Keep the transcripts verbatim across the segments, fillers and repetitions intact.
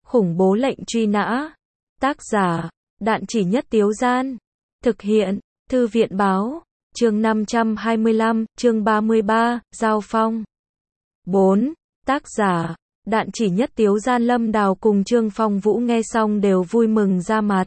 Khủng bố lệnh truy nã. Tác giả, Đạn Chỉ Nhất Tiếu Gian. Thực hiện, Thư viện Báo. Chương năm trăm hai mươi lăm, chương ba mươi ba, Giao Phong. bốn. Tác giả, Đạn Chỉ Nhất Tiếu Gian. Lâm Đào cùng Trương Phong Vũ nghe xong đều vui mừng ra mặt.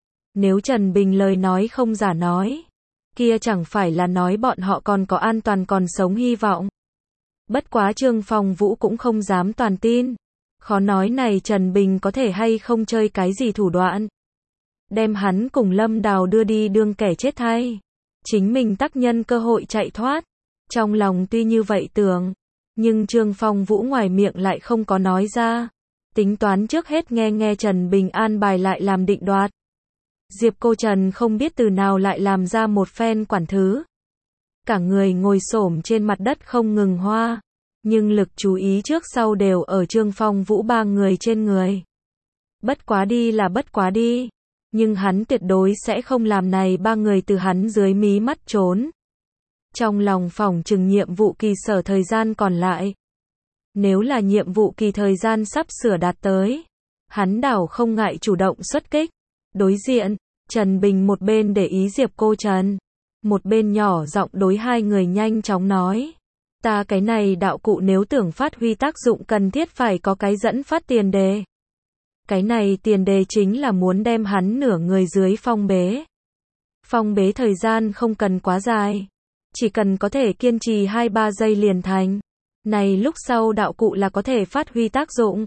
Nếu Trần Bình lời nói không giả nói, kia chẳng phải là nói bọn họ còn có an toàn còn sống hy vọng. Bất quá Trương Phong Vũ cũng không dám toàn tin. Khó nói này Trần Bình có thể hay không chơi cái gì thủ đoạn, đem hắn cùng Lâm Đào đưa đi đương kẻ chết thay, chính mình tác nhân cơ hội chạy thoát. Trong lòng tuy như vậy tưởng, nhưng Trương Phong Vũ ngoài miệng lại không có nói ra. Tính toán trước hết nghe nghe Trần Bình an bài lại làm định đoạt. Diệp Cô Trần không biết từ nào lại làm ra một phen quản thứ. Cả người ngồi xổm trên mặt đất không ngừng hoa, nhưng lực chú ý trước sau đều ở Trương Phong Vũ ba người trên người. Bất quá đi là bất quá đi, nhưng hắn tuyệt đối sẽ không làm này ba người từ hắn dưới mí mắt trốn. Trong lòng phỏng chừng nhiệm vụ kỳ sở thời gian còn lại. Nếu là nhiệm vụ kỳ thời gian sắp sửa đạt tới, hắn đảo không ngại chủ động xuất kích. Đối diện, Trần Bình một bên để ý Diệp Cô Trần, một bên nhỏ giọng đối hai người nhanh chóng nói. Ta cái này đạo cụ nếu tưởng phát huy tác dụng cần thiết phải có cái dẫn phát tiền đề. Cái này tiền đề chính là muốn đem hắn nửa người dưới phong bế. Phong bế thời gian không cần quá dài, chỉ cần có thể kiên trì hai ba giây liền thành. Này lúc sau đạo cụ là có thể phát huy tác dụng.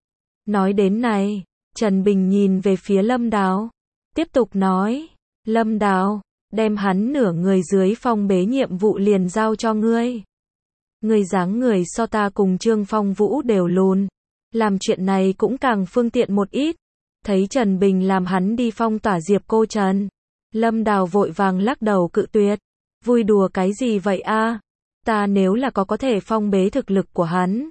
Nói đến này, Trần Bình nhìn về phía Lâm Đào, tiếp tục nói, Lâm Đào, đem hắn nửa người dưới phong bế nhiệm vụ liền giao cho ngươi. Ngươi dáng người so ta cùng Trương Phong Vũ đều lùn, làm chuyện này cũng càng phương tiện một ít. Thấy Trần Bình làm hắn đi phong tỏa Diệp Cô Trần, Lâm Đào vội vàng lắc đầu cự tuyệt. Vui đùa cái gì vậy a? Ta nếu là có có thể phong bế thực lực của hắn,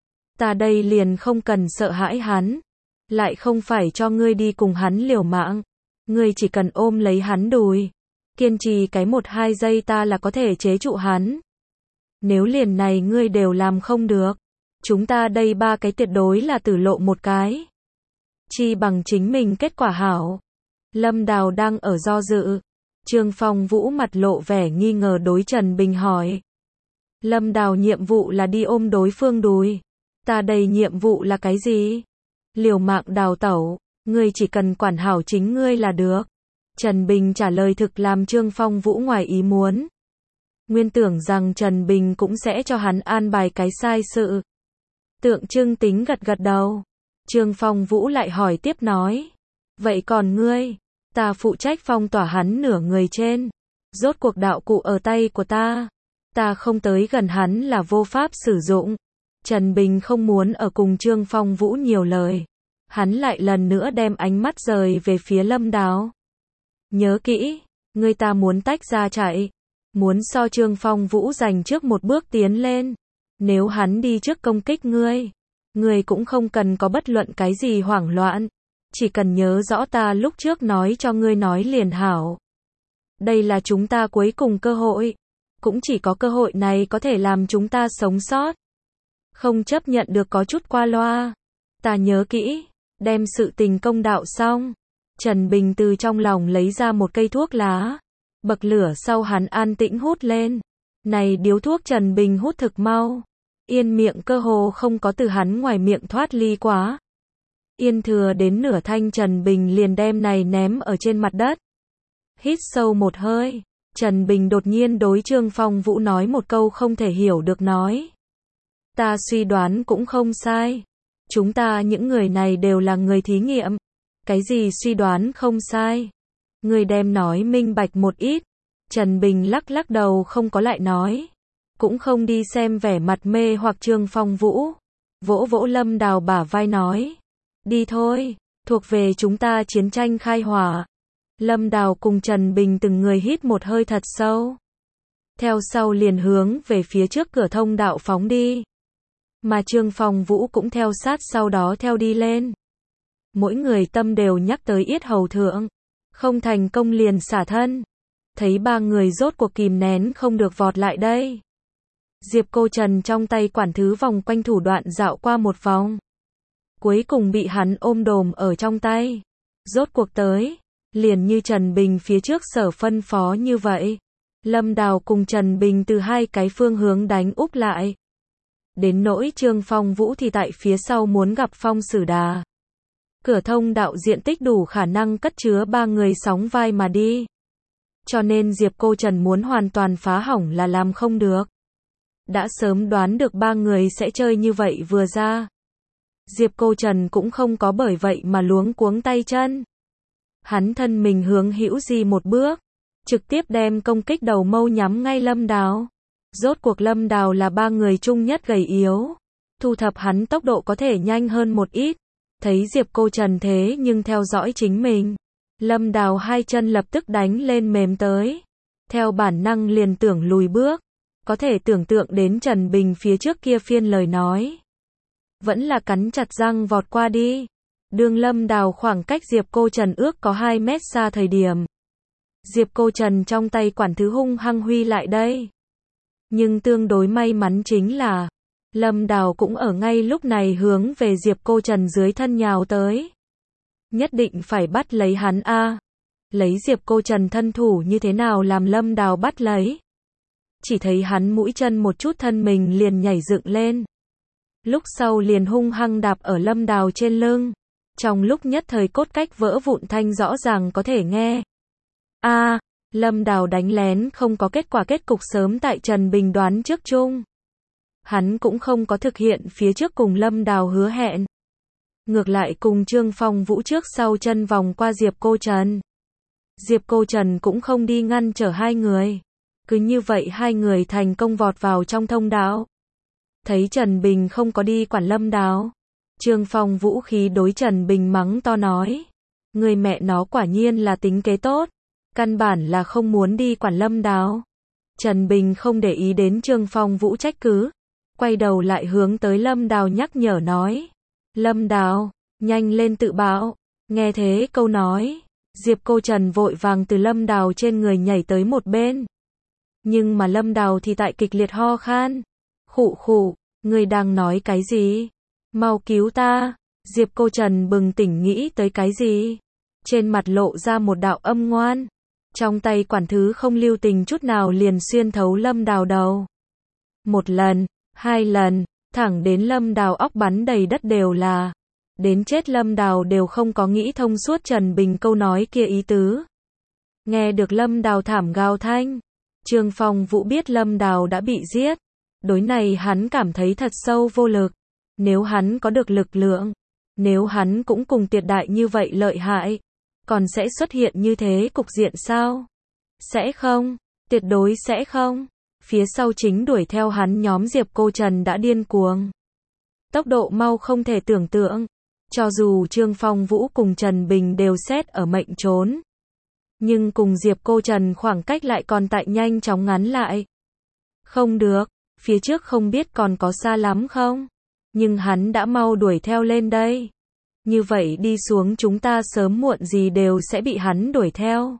ta đây liền không cần sợ hãi hắn. Lại không phải cho ngươi đi cùng hắn liều mạng. Ngươi chỉ cần ôm lấy hắn đùi, kiên trì cái một hai giây ta là có thể chế trụ hắn. Nếu liền này ngươi đều làm không được, chúng ta đây ba cái tuyệt đối là tử lộ một cái. Chi bằng chính mình kết quả hảo. Lâm Đào đang ở do dự. Trương Phong Vũ mặt lộ vẻ nghi ngờ đối Trần Bình hỏi. Lâm Đào nhiệm vụ là đi ôm đối phương đùi. Ta đây nhiệm vụ là cái gì? Liều mạng đào tẩu, ngươi chỉ cần quản hảo chính ngươi là được. Trần Bình trả lời thực làm Trương Phong Vũ ngoài ý muốn. Nguyên tưởng rằng Trần Bình cũng sẽ cho hắn an bài cái sai sự. Tượng trưng tính gật gật đầu. Trương Phong Vũ lại hỏi tiếp nói. Vậy còn ngươi? Ta phụ trách phong tỏa hắn nửa người trên. Rốt cuộc đạo cụ ở tay của ta. Ta không tới gần hắn là vô pháp sử dụng. Trần Bình không muốn ở cùng Trương Phong Vũ nhiều lời. Hắn lại lần nữa đem ánh mắt rời về phía Lâm Đào. Nhớ kỹ, ngươi ta muốn tách ra chạy. Muốn so Trương Phong Vũ giành trước một bước tiến lên. Nếu hắn đi trước công kích ngươi, ngươi cũng không cần có bất luận cái gì hoảng loạn. Chỉ cần nhớ rõ ta lúc trước nói cho ngươi nói liền hảo. Đây là chúng ta cuối cùng cơ hội. Cũng chỉ có cơ hội này có thể làm chúng ta sống sót. Không chấp nhận được có chút qua loa. Ta nhớ kỹ, đem sự tình công đạo xong. Trần Bình từ trong lòng lấy ra một cây thuốc lá. Bậc lửa sau hắn an tĩnh hút lên. Này điếu thuốc Trần Bình hút thực mau. Yên miệng cơ hồ không có từ hắn ngoài miệng thoát ly quá. Yên thừa đến nửa thanh Trần Bình liền đem này ném ở trên mặt đất. Hít sâu một hơi. Trần Bình đột nhiên đối Trương Phong Vũ nói một câu không thể hiểu được nói. Ta suy đoán cũng không sai. Chúng ta những người này đều là người thí nghiệm. Cái gì suy đoán không sai? Người đem nói minh bạch một ít. Trần Bình lắc lắc đầu không có lại nói. Cũng không đi xem vẻ mặt mê hoặc Trương Phong Vũ. Vỗ vỗ Lâm Đào bả vai nói. Đi thôi, thuộc về chúng ta chiến tranh khai hỏa. Lâm Đào cùng Trần Bình từng người hít một hơi thật sâu. Theo sau liền hướng về phía trước cửa thông đạo phóng đi. Mà Trương Phong Vũ cũng theo sát sau đó theo đi lên. Mỗi người tâm đều nhắc tới yết hầu thượng. Không thành công liền xả thân. Thấy ba người rốt cuộc kìm nén không được vọt lại đây. Diệp Cô Trần trong tay quản thứ vòng quanh thủ đoạn dạo qua một vòng. cuối cùng bị hắn ôm đồm ở trong tay. Rốt cuộc tới, liền như Trần Bình phía trước sở phân phó như vậy. Lâm Đào cùng Trần Bình từ hai cái phương hướng đánh úp lại. Đến nỗi Trương Phong Vũ thì tại phía sau muốn gặp Phong Sử Đà. Cửa thông đạo diện tích đủ khả năng cất chứa ba người sóng vai mà đi. Cho nên Diệp Cô Trần muốn hoàn toàn phá hỏng là làm không được. Đã sớm đoán được ba người sẽ chơi như vậy vừa ra. Diệp Cô Trần cũng không có bởi vậy mà luống cuống tay chân. Hắn thân mình hướng hữu di một bước, trực tiếp đem công kích đầu mâu nhắm ngay Lâm Đào. Rốt cuộc Lâm Đào là ba người chung nhất gầy yếu. Thu thập hắn tốc độ có thể nhanh hơn một ít. Thấy Diệp Cô Trần thế nhưng theo dõi chính mình. Lâm Đào hai chân lập tức đánh lên mềm tới. Theo bản năng liền tưởng lùi bước. Có thể tưởng tượng đến Trần Bình phía trước kia phiên lời nói. Vẫn là cắn chặt răng vọt qua đi. Đường Lâm Đào khoảng cách Diệp Cô Trần ước có hai mét xa thời điểm. Diệp Cô Trần trong tay quản thứ hung hăng huy lại đây. Nhưng tương đối may mắn chính là Lâm Đào cũng ở ngay lúc này hướng về Diệp Cô Trần dưới thân nhào tới. Nhất định phải bắt lấy hắn a. À. Lấy Diệp Cô Trần thân thủ như thế nào làm Lâm Đào bắt lấy. Chỉ thấy hắn mũi chân một chút thân mình liền nhảy dựng lên. Lúc sau liền hung hăng đạp ở Lâm Đào trên lưng. Trong lúc nhất thời cốt cách vỡ vụn thanh rõ ràng có thể nghe. A, à, Lâm Đào đánh lén không có kết quả, kết cục sớm tại Trần Bình đoán trước chung. Hắn cũng không có thực hiện phía trước cùng Lâm Đào hứa hẹn. Ngược lại cùng Trương Phong Vũ trước sau chân vòng qua Diệp Cô Trần. Diệp Cô Trần cũng không đi ngăn trở hai người. Cứ như vậy hai người thành công vọt vào trong thông đạo. Thấy Trần Bình không có đi quản Lâm Đào. Trương Phong Vũ khí đối Trần Bình mắng to nói. Người mẹ nó quả nhiên là tính kế tốt. Căn bản là không muốn đi quản Lâm Đào. Trần Bình không để ý đến Trương Phong Vũ trách cứ. Quay đầu lại hướng tới Lâm Đào nhắc nhở nói. Lâm Đào, nhanh lên tự bảo. Nghe thế câu nói. Diệp Cô Trần vội vàng từ Lâm Đào trên người nhảy tới một bên. Nhưng mà Lâm Đào thì tại kịch liệt ho khan. Khụ khụ, người đang nói cái gì? Mau cứu ta. Diệp Cô Trần bừng tỉnh nghĩ tới cái gì? Trên mặt lộ ra một đạo âm ngoan. Trong tay quản thứ không lưu tình chút nào liền xuyên thấu Lâm Đào đầu. Một lần, hai lần, thẳng đến Lâm Đào óc bắn đầy đất đều là. Đến chết Lâm Đào đều không có nghĩ thông suốt Trần Bình câu nói kia ý tứ. Nghe được Lâm Đào thảm gào thanh. Trương Phong Vũ biết Lâm Đào đã bị giết. Đối này hắn cảm thấy thật sâu vô lực. Nếu hắn có được lực lượng. Nếu hắn cũng cùng Tiệt Đại như vậy lợi hại. Còn sẽ xuất hiện như thế cục diện sao? Sẽ không. Tuyệt đối sẽ không. Phía sau chính đuổi theo hắn nhóm Diệp Cô Trần đã điên cuồng. Tốc độ mau không thể tưởng tượng. Cho dù Trương Phong Vũ cùng Trần Bình đều xét ở mệnh trốn. Nhưng cùng Diệp Cô Trần khoảng cách lại còn tại nhanh chóng ngắn lại. Không được. Phía trước không biết còn có xa lắm không? Nhưng hắn đã mau đuổi theo lên đây. Như vậy đi xuống chúng ta sớm muộn gì đều sẽ bị hắn đuổi theo.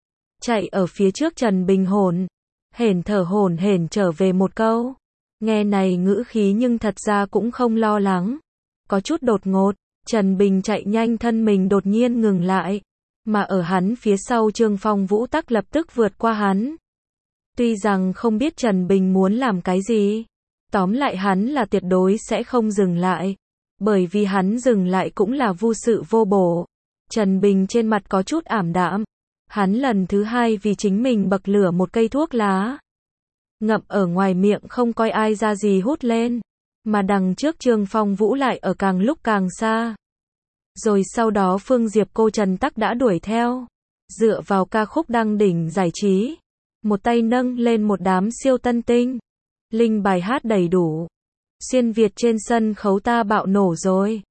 Chạy ở phía trước Trần Bình hồn. Hển thở hổn hển trở về một câu. Nghe này ngữ khí nhưng thật ra cũng không lo lắng. Có chút đột ngột. Trần Bình chạy nhanh thân mình đột nhiên ngừng lại. Mà ở hắn phía sau Trương Phong Vũ tắc lập tức vượt qua hắn. Tuy rằng không biết Trần Bình muốn làm cái gì. Tóm lại hắn là tuyệt đối sẽ không dừng lại. Bởi vì hắn dừng lại cũng là vô sự vô bổ. Trần Bình trên mặt có chút ảm đạm. Hắn lần thứ hai vì chính mình bậc lửa một cây thuốc lá. Ngậm ở ngoài miệng không coi ai ra gì hút lên. Mà đằng trước Trương Phong Vũ lại ở càng lúc càng xa. Rồi sau đó Phương Diệp Cô Trần tắc đã đuổi theo. Dựa vào ca khúc đăng đỉnh giải trí. Một tay nâng lên một đám siêu tân tinh. Linh bài hát đầy đủ. Xuyên Việt trên sân khấu ta bạo nổ rồi.